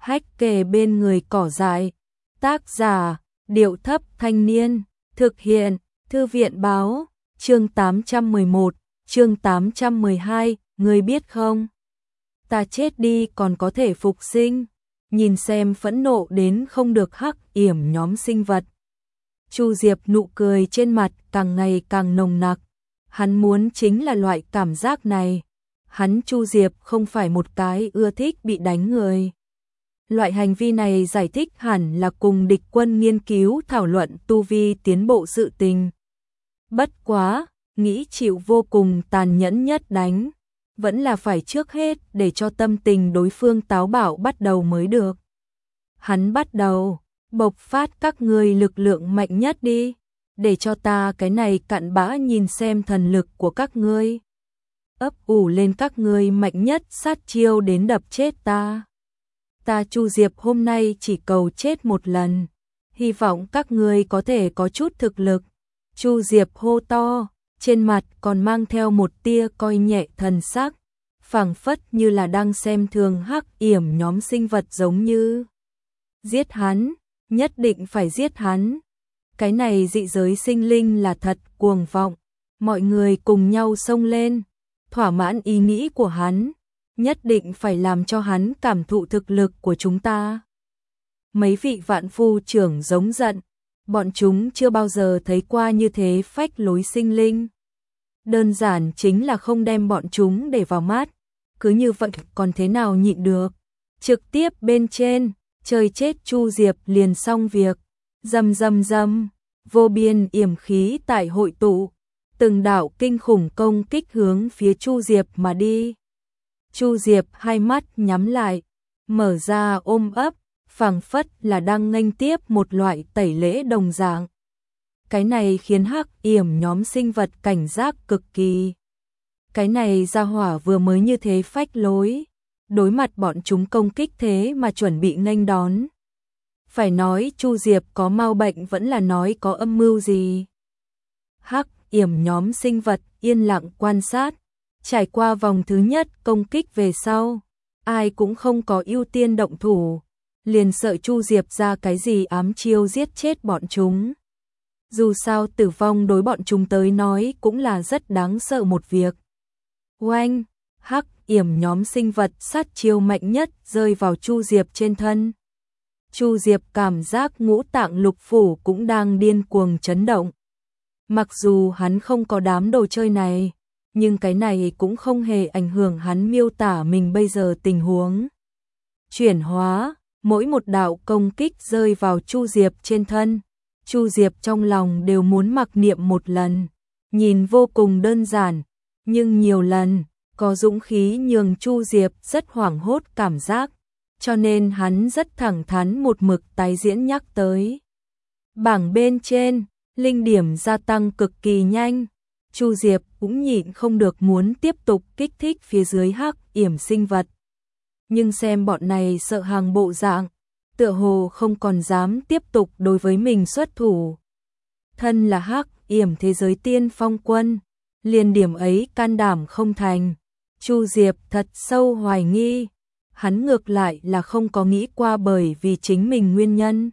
Hách kề bên người cỏ dại. Tác giả, Điệu Thấp Thanh Niên. Thực hiện, Thư viện báo. Chương 811, chương 812, ngươi biết không? Ta chết đi còn có thể phục sinh. Nhìn xem phẫn nộ đến không được Hắc Yểm nhóm sinh vật. Chu Diệp nụ cười trên mặt càng ngày càng nồng nặc. Hắn muốn chính là loại cảm giác này. Hắn Chu Diệp không phải một cái ưa thích bị đánh người. Loại hành vi này giải thích hẳn là cùng địch quân nghiên cứu thảo luận tu vi tiến bộ sự tình. Bất quá, nghĩ chịu vô cùng tàn nhẫn nhất đánh. Vẫn là phải trước hết để cho tâm tình đối phương táo bạo bắt đầu mới được. Hắn bắt đầu, bộc phát các ngươi lực lượng mạnh nhất đi, để cho ta cái này cặn bã nhìn xem thần lực của các ngươi. Ấp ủ lên các ngươi mạnh nhất sát chiêu đến đập chết ta. Ta Chu Diệp hôm nay chỉ cầu chết một lần, hy vọng các ngươi có thể có chút thực lực. Chu Diệp hô to, trên mặt còn mang theo một tia coi nhẹ thần sắc, phảng phất như là đang xem thường Hắc Yểm nhóm sinh vật giống như. Giết hắn, nhất định phải giết hắn. Cái này dị giới sinh linh là thật cuồng vọng. Mọi người cùng nhau xông lên, thỏa mãn ý nghĩ của hắn, nhất định phải làm cho hắn cảm thụ thực lực của chúng ta. Mấy vị vạn phu trưởng giống giận, bọn chúng chưa bao giờ thấy qua như thế phách lối sinh linh. Đơn giản chính là không đem bọn chúng để vào mắt, cứ như vậy còn thế nào nhịn được. Trực tiếp bên trên, chơi chết Chu Diệp liền xong việc. Rầm rầm rầm, vô biên yểm khí tại hội tụ, từng đạo kinh khủng công kích hướng phía Chu Diệp mà đi. Chu Diệp hai mắt nhắm lại, mở ra ôm ấp, phảng phất là đang nghênh tiếp một loại tẩy lễ đồng dạng. Cái này khiến Hắc Yểm nhóm sinh vật cảnh giác cực kỳ. Cái này ra hỏa vừa mới như thế phách lối, đối mặt bọn chúng công kích thế mà chuẩn bị nghênh đón. Phải nói Chu Diệp có mau bệnh vẫn là nói có âm mưu gì. Hắc Yểm nhóm sinh vật yên lặng quan sát, trải qua vòng thứ nhất công kích về sau, ai cũng không có ưu tiên động thủ, liền sợ Chu Diệp ra cái gì ám chiêu giết chết bọn chúng. Dù sao tử vong đối bọn chúng tới nói cũng là rất đáng sợ một việc. Oanh, Hắc Yểm nhóm sinh vật sát chiêu mạnh nhất rơi vào Chu Diệp trên thân. Chu Diệp cảm giác ngũ tạng lục phủ cũng đang điên cuồng chấn động. Mặc dù hắn không có đám đồ chơi này, nhưng cái này cũng không hề ảnh hưởng hắn miêu tả mình bây giờ tình huống. Chuyển hóa, mỗi một đạo công kích rơi vào Chu Diệp trên thân. Chu Diệp trong lòng đều muốn mặc niệm một lần, nhìn vô cùng đơn giản, nhưng nhiều lần, có dũng khí nhường Chu Diệp rất hoảng hốt cảm giác, cho nên hắn rất thẳng thắn một mực tái diễn nhắc tới. Bảng bên trên, linh điểm gia tăng cực kỳ nhanh, Chu Diệp cũng nhịn không được muốn tiếp tục kích thích phía dưới Hắc Yểm sinh vật. Nhưng xem bọn này sợ hàng bộ dạng, tựa hồ không còn dám tiếp tục đối với mình xuất thủ. Thân là Hắc Yểm thế giới tiên phong quân, liền điểm ấy can đảm không thành. Chu Diệp thật sâu hoài nghi, hắn ngược lại là không có nghĩ qua bởi vì chính mình nguyên nhân.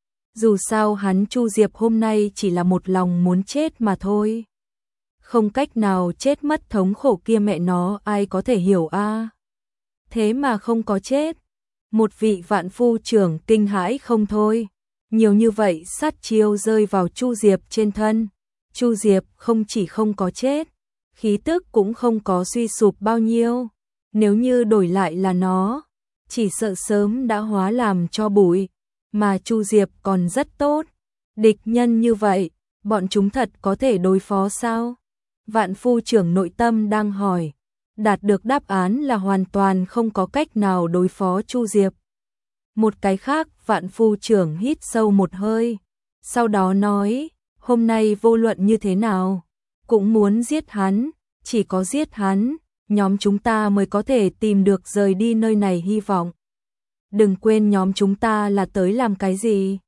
Dù sao hắn Chu Diệp hôm nay chỉ là một lòng muốn chết mà thôi. Không cách nào chết mất thống khổ kia mẹ nó ai có thể hiểu a. Thế mà không có chết. Một vị vạn phu trưởng kinh hãi không thôi. Nhiều như vậy sát chiêu rơi vào Chu Diệp trên thân. Chu Diệp không chỉ không có chết, khí tức cũng không có suy sụp bao nhiêu. Nếu như đổi lại là nó, chỉ sợ sớm đã hóa làm cho bụi. Mà Chu Diệp còn rất tốt. Địch nhân như vậy, bọn chúng thật có thể đối phó sao? Vạn phu trưởng nội tâm đang hỏi. Đạt được đáp án là hoàn toàn không có cách nào đối phó Chu Diệp. Một cái khác, vạn phu trưởng hít sâu một hơi, sau đó nói, hôm nay vô luận như thế nào, cũng muốn giết hắn, chỉ có giết hắn, nhóm chúng ta mới có thể tìm được rời đi nơi này hy vọng. Đừng quên nhóm chúng ta là tới làm cái gì?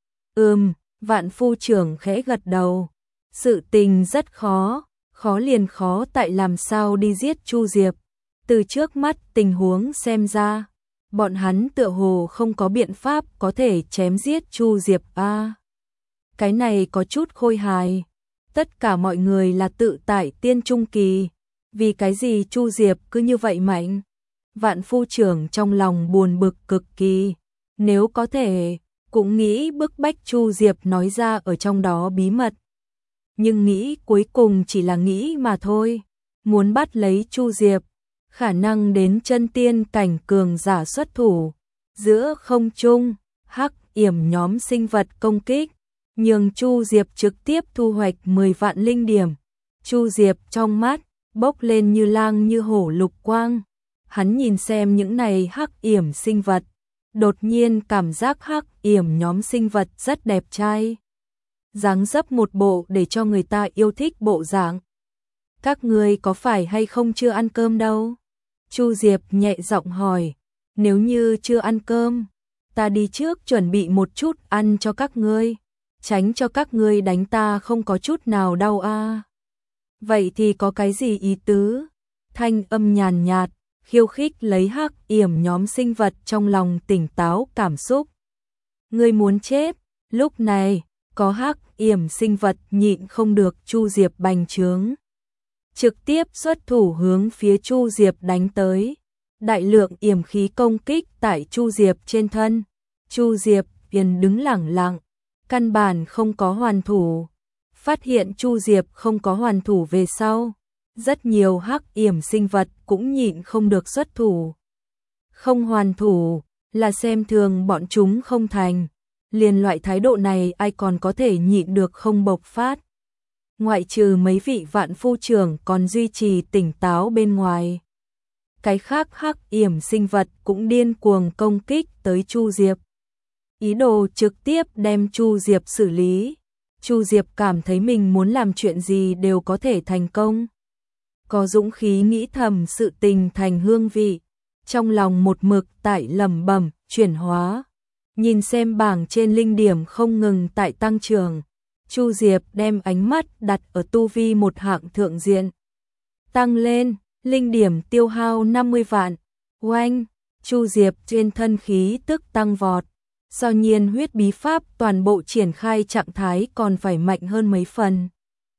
Vạn phu trưởng khẽ gật đầu. Sự tình rất khó, khó liền khó tại làm sao đi giết Chu Diệp. Từ trước mắt tình huống xem ra, bọn hắn tựa hồ không có biện pháp có thể chém giết Chu Diệp a. Cái này có chút khôi hài. Tất cả mọi người là tự tại tiên trung kỳ, vì cái gì Chu Diệp cứ như vậy mạnh? Vạn phu trưởng trong lòng buồn bực cực kỳ, nếu có thể, cũng nghĩ bức bách Chu Diệp nói ra ở trong đó bí mật. Nhưng nghĩ cuối cùng chỉ là nghĩ mà thôi, muốn bắt lấy Chu Diệp, khả năng đến chân tiên cảnh cường giả xuất thủ, giữa không trung, hắc yểm nhóm sinh vật công kích, nhường Chu Diệp trực tiếp thu hoạch 10 vạn linh điểm. Chu Diệp trong mắt bốc lên như lang như hổ lục quang. Hắn nhìn xem những này hắc yểm sinh vật, đột nhiên cảm giác hắc yểm nhóm sinh vật rất đẹp trai. Dáng dấp một bộ để cho người ta yêu thích bộ dạng. Các ngươi có phải hay không chưa ăn cơm đâu? Chu Diệp nhẹ giọng hỏi, nếu như chưa ăn cơm, ta đi trước chuẩn bị một chút ăn cho các ngươi, tránh cho các ngươi đánh ta không có chút nào đau a. Vậy thì có cái gì ý tứ? Thanh âm nhàn nhạt, khiêu khích lấy hắc yểm nhóm sinh vật trong lòng tỉnh táo cảm xúc. Ngươi muốn chết? Lúc này, có hắc yểm sinh vật nhịn không được Chu Diệp bành trướng, trực tiếp xuất thủ hướng phía Chu Diệp đánh tới. Đại lượng yểm khí công kích tại Chu Diệp trên thân. Chu Diệp liền đứng lẳng lặng, căn bản không có hoàn thủ. Phát hiện Chu Diệp không có hoàn thủ về sau, rất nhiều hắc yểm sinh vật cũng nhịn không được xuất thủ. Không hoàn thủ là xem thường bọn chúng không thành, liền loại thái độ này ai còn có thể nhịn được không bộc phát. Ngoại trừ mấy vị vạn phu trưởng còn duy trì tỉnh táo bên ngoài, cái khác hắc yểm sinh vật cũng điên cuồng công kích tới Chu Diệp, ý đồ trực tiếp đem Chu Diệp xử lý. Chu Diệp cảm thấy mình muốn làm chuyện gì đều có thể thành công, có dũng khí nghĩ thầm sự tình thành hương vị, trong lòng một mực tại lẩm bẩm chuyển hóa, nhìn xem bảng trên linh điểm không ngừng tại tăng trưởng. Chu Diệp đem ánh mắt đặt ở tu vi một hạng thượng diện, tăng lên, linh điểm tiêu hao 50 vạn. Oanh, Chu Diệp trên thân khí tức tăng vọt, so nhiên huyết bí pháp toàn bộ triển khai trạng thái còn phải mạnh hơn mấy phần.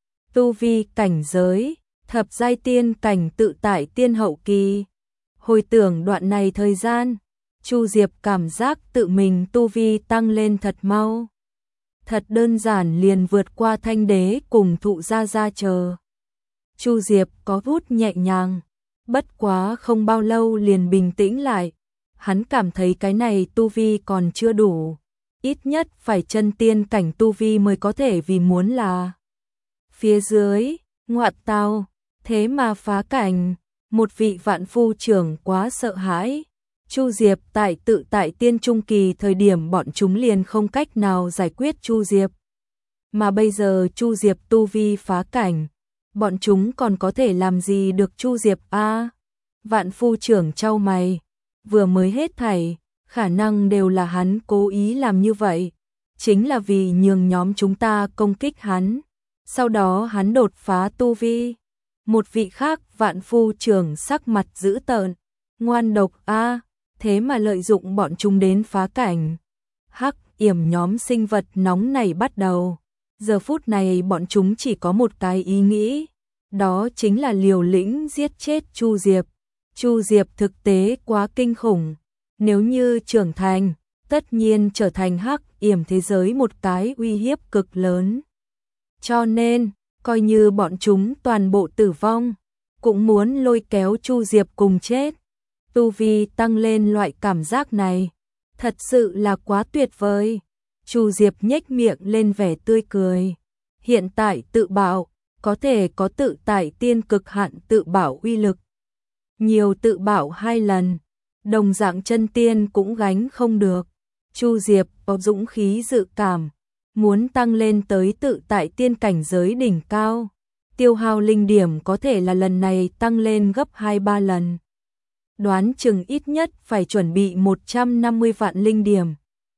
Tu vi cảnh giới, thập giai tiên cảnh tự tại tiên hậu kỳ. Hồi tưởng đoạn này thời gian, Chu Diệp cảm giác tự mình tu vi tăng lên thật mau. Thật đơn giản liền vượt qua Thanh Đế cùng Thụ Gia Gia chờ. Chu Diệp có hút nhẹ nhàng, bất quá không bao lâu liền bình tĩnh lại. Hắn cảm thấy cái này tu vi còn chưa đủ, ít nhất phải chân tiên cảnh tu vi mới có thể, vì muốn là phía dưới, ngoạn tao, thế mà phá cảnh, một vị vạn phu trưởng quá sợ hãi. Chu Diệp tại tự tại tiên trung kỳ thời điểm bọn chúng liền không cách nào giải quyết Chu Diệp. Mà bây giờ Chu Diệp tu vi phá cảnh, bọn chúng còn có thể làm gì được Chu Diệp a? Vạn phu trưởng chau mày, vừa mới hết thảy, khả năng đều là hắn cố ý làm như vậy, chính là vì nhường nhóm chúng ta công kích hắn, sau đó hắn đột phá tu vi. Một vị khác vạn phu trưởng sắc mặt dữ tợn, ngoan độc a, thế mà lợi dụng bọn chúng đến phá cảnh. Hắc yểm nhóm sinh vật nóng này bắt đầu, giờ phút này bọn chúng chỉ có một cái ý nghĩ, đó chính là liều lĩnh giết chết Chu Diệp. Chu Diệp thực tế quá kinh khủng, nếu như trưởng thành, tất nhiên trở thành hắc yểm thế giới một cái uy hiếp cực lớn. Cho nên, coi như bọn chúng toàn bộ tử vong, cũng muốn lôi kéo Chu Diệp cùng chết. Tu vi tăng lên loại cảm giác này, thật sự là quá tuyệt vời. Chu Diệp nhếch miệng lên vẻ tươi cười. Hiện tại tự bảo, có thể có tự tại tiên cực hạn tự bảo uy lực. Nhiều tự bảo 2 lần, đồng dạng chân tiên cũng gánh không được. Chu Diệp có dũng khí dự cảm, muốn tăng lên tới tự tại tiên cảnh giới đỉnh cao. Tiêu hao linh điểm có thể là lần này tăng lên gấp 2-3 lần. Đoán chừng ít nhất phải chuẩn bị 150 vạn linh điểm.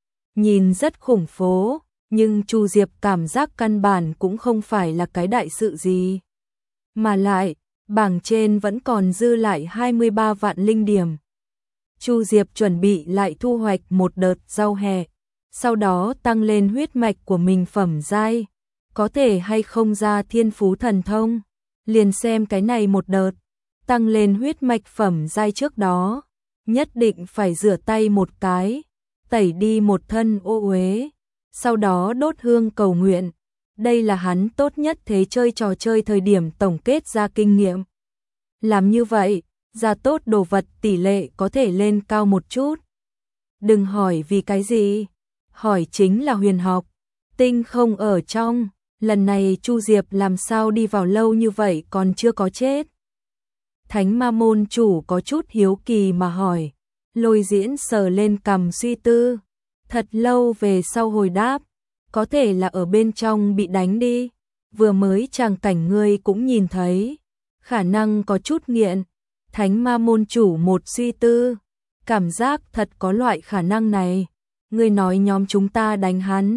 Nhìn rất khủng phố, nhưng Chu Diệp cảm giác căn bản cũng không phải là cái đại sự gì. Mà lại, bảng trên vẫn còn dư lại 23 vạn linh điểm. Chu Diệp chuẩn bị lại thu hoạch một đợt rau hẹ, sau đó tăng lên huyết mạch của mình phẩm giai, có thể hay không ra thiên phú thần thông, liền xem cái này một đợt, tăng lên huyết mạch phẩm giai trước đó, nhất định phải rửa tay một cái, tẩy đi một thân ô uế, sau đó đốt hương cầu nguyện. Đây là hắn tốt nhất thế chơi trò chơi thời điểm tổng kết ra kinh nghiệm. Làm như vậy, ra tốt đồ vật tỷ lệ có thể lên cao một chút. Đừng hỏi vì cái gì, hỏi chính là huyền học, tinh không ở trong, lần này Chu Diệp làm sao đi vào lâu như vậy còn chưa có chết. Thánh ma môn chủ có chút hiếu kỳ mà hỏi, Lôi Diễn sờ lên cằm suy tư, thật lâu về sau hồi đáp, có thể là ở bên trong bị đánh đi, vừa mới tràng cảnh ngươi cũng nhìn thấy, khả năng có chút nghiện. Thánh ma môn chủ một suy tư, cảm giác thật có loại khả năng này, ngươi nói nhóm chúng ta đánh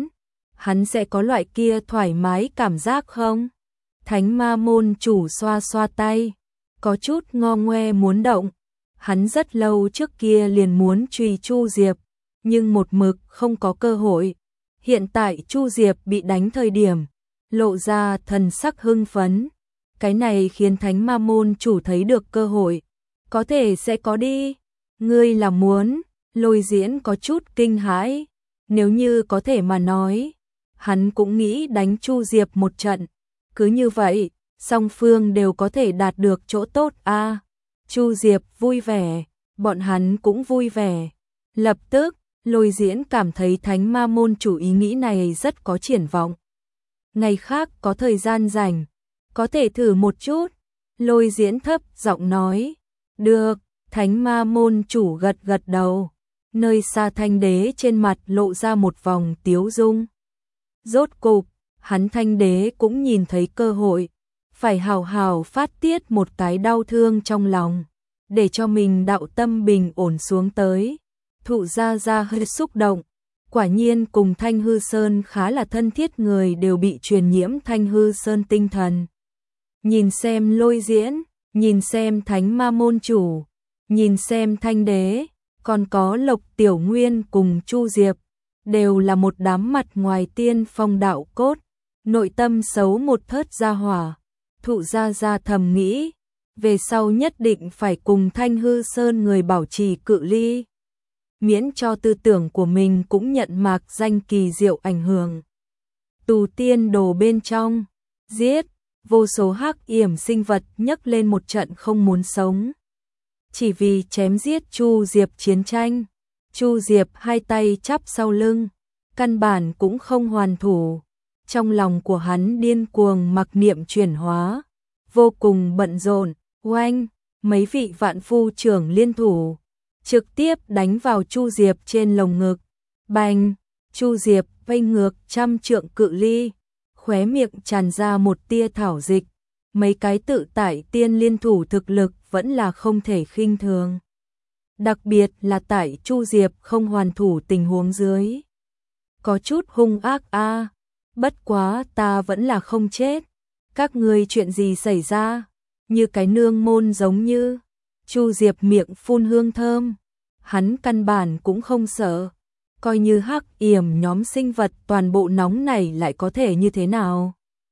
hắn sẽ có loại kia thoải mái cảm giác không? Thánh ma môn chủ xoa xoa tay, có chút ngo ngoe muốn động, hắn rất lâu trước kia liền muốn truy Chu Diệp, nhưng một mực không có cơ hội. Hiện tại Chu Diệp bị đánh thời điểm, lộ ra thần sắc hưng phấn. Cái này khiến thánh ma môn chủ thấy được cơ hội. Có thể sẽ có đi. Ngươi là muốn, Lôi Diễn có chút kinh hãi. Nếu như có thể mà nói, hắn cũng nghĩ đánh Chu Diệp một trận. Cứ như vậy, song phương đều có thể đạt được chỗ tốt a. Chu Diệp vui vẻ, bọn hắn cũng vui vẻ. Lập tức, Lôi Diễn cảm thấy thánh ma môn chủ ý nghĩ này rất có triển vọng. Ngày khác có thời gian rảnh, có thể thử một chút. Lôi Diễn thấp giọng nói, được, thánh ma môn chủ gật gật đầu. Nơi xa Thanh Đế trên mặt lộ ra một vòng tiếu dung. Rốt cục, hắn Thanh Đế cũng nhìn thấy cơ hội, phải hào hào phát tiết một cái đau thương trong lòng, để cho mình đạo tâm bình ổn xuống tới. Thụ Gia hơi xúc động, quả nhiên cùng Thanh Hư Sơn khá là thân thiết, người đều bị truyền nhiễm Thanh Hư Sơn tinh thần. Nhìn xem Lôi Diễn, nhìn xem thánh ma môn chủ, nhìn xem Thanh Đế, còn có Lộc Tiểu Nguyên cùng Chu Diệp, đều là một đám mặt ngoài tiên phong đạo cốt, nội tâm xấu một thớt gia hỏa. Thụ Gia thầm nghĩ, về sau nhất định phải cùng Thanh Hư Sơn người bảo trì cự ly, miễn cho tư tưởng của mình cũng nhận mạc danh kỳ diệu ảnh hưởng. Tù tiên đồ bên trong, giết, vô số hắc yểm sinh vật nhấc lên một trận không muốn sống. Chỉ vì chém giết Chu Diệp chiến tranh, Chu Diệp hai tay chắp sau lưng, căn bản cũng không hoàn thủ. Trong lòng của hắn điên cuồng mặc niệm chuyển hóa, vô cùng bận rộn, oanh, mấy vị vạn phu trưởng liên thủ, trực tiếp đánh vào Chu Diệp trên lồng ngực. Bành, Chu Diệp vây ngược 100 trượng cự ly, khóe miệng tràn ra một tia thảo dịch. Mấy cái tự tại tiên liên thủ thực lực vẫn là không thể khinh thường. Đặc biệt là tại Chu Diệp không hoàn thủ tình huống dưới. Có chút hung ác a. Bất quá ta vẫn là không chết. Các ngươi chuyện gì xảy ra? Như cái nương môn giống như. Chu Diệp miệng phun hương thơm. Hắn căn bản cũng không sợ. Coi như hắc yểm nhóm sinh vật toàn bộ nóng này lại có thể như thế nào?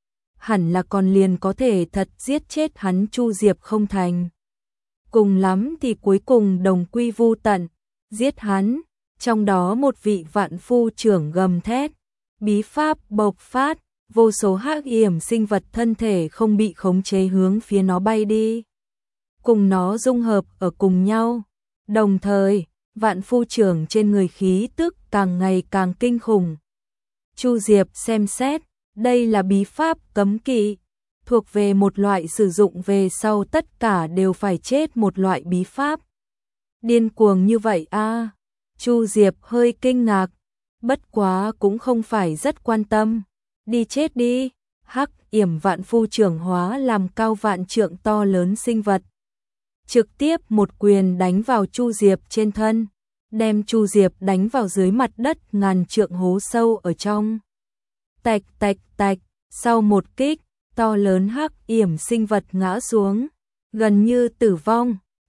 Hẳn là còn liền có thể thật giết chết hắn Chu Diệp không thành. Cùng lắm thì cuối cùng đồng quy vu tận, giết hắn. Trong đó một vị vạn phu trưởng gầm thét, bí pháp bộc phát, vô số hắc yểm sinh vật thân thể không bị khống chế hướng phía nó bay đi, cùng nó dung hợp ở cùng nhau. Đồng thời, vạn phu trưởng trên người khí tức càng ngày càng kinh khủng. Chu Diệp xem xét, đây là bí pháp cấm kỵ, thuộc về một loại sử dụng về sau tất cả đều phải chết một loại bí pháp. Điên cuồng như vậy a. Chu Diệp hơi kinh ngạc, bất quá cũng không phải rất quan tâm. Đi chết đi. Hắc yểm vạn phu trưởng hóa làm cao vạn trượng to lớn sinh vật, trực tiếp một quyền đánh vào Chu Diệp trên thân, đem Chu Diệp đánh vào dưới mặt đất ngàn trượng hố sâu ở trong. Tạch tạch tạch, sau một kích, to lớn hắc yểm sinh vật ngã xuống, gần như tử vong.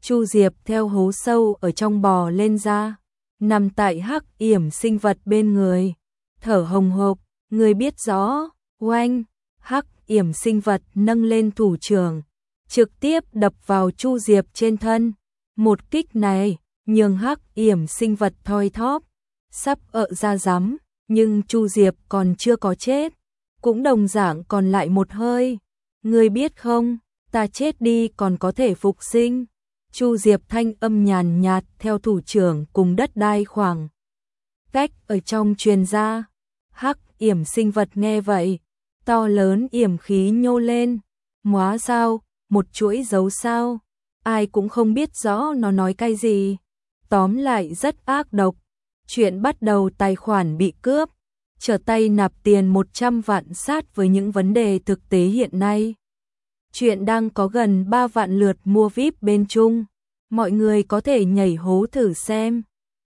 Chu Diệp theo hố sâu ở trong bò lên ra, nằm tại Hắc Yểm Sinh Vật bên người, thở hồng hộc, người biết rõ, oanh, Hắc Yểm Sinh Vật nâng lên thủ trưởng, trực tiếp đập vào Chu Diệp trên thân. Một kích này, nhường Hắc Yểm Sinh Vật thoi thóp, sắp ợ ra rắm, nhưng Chu Diệp còn chưa có chết, cũng đồng dạng còn lại một hơi. Ngươi biết không, ta chết đi còn có thể phục sinh. Chu Diệp thanh âm nhàn nhạt theo thủ trưởng cùng đất đai khoảng cách ở trong truyền ra. Hắc Yểm Sinh Vật nghe vậy, to lớn yểm khí nhô lên. Móa sao, một chuỗi dấu sao, ai cũng không biết rõ nó nói cái gì. Tóm lại rất ác độc. Chuyện bắt đầu tài khoản bị cướp, trở tay nạp tiền 100 vạn sát với những vấn đề thực tế hiện nay. Chuyện đang có gần 3 vạn lượt mua VIP bên Trung. Mọi người có thể nhảy hố thử xem.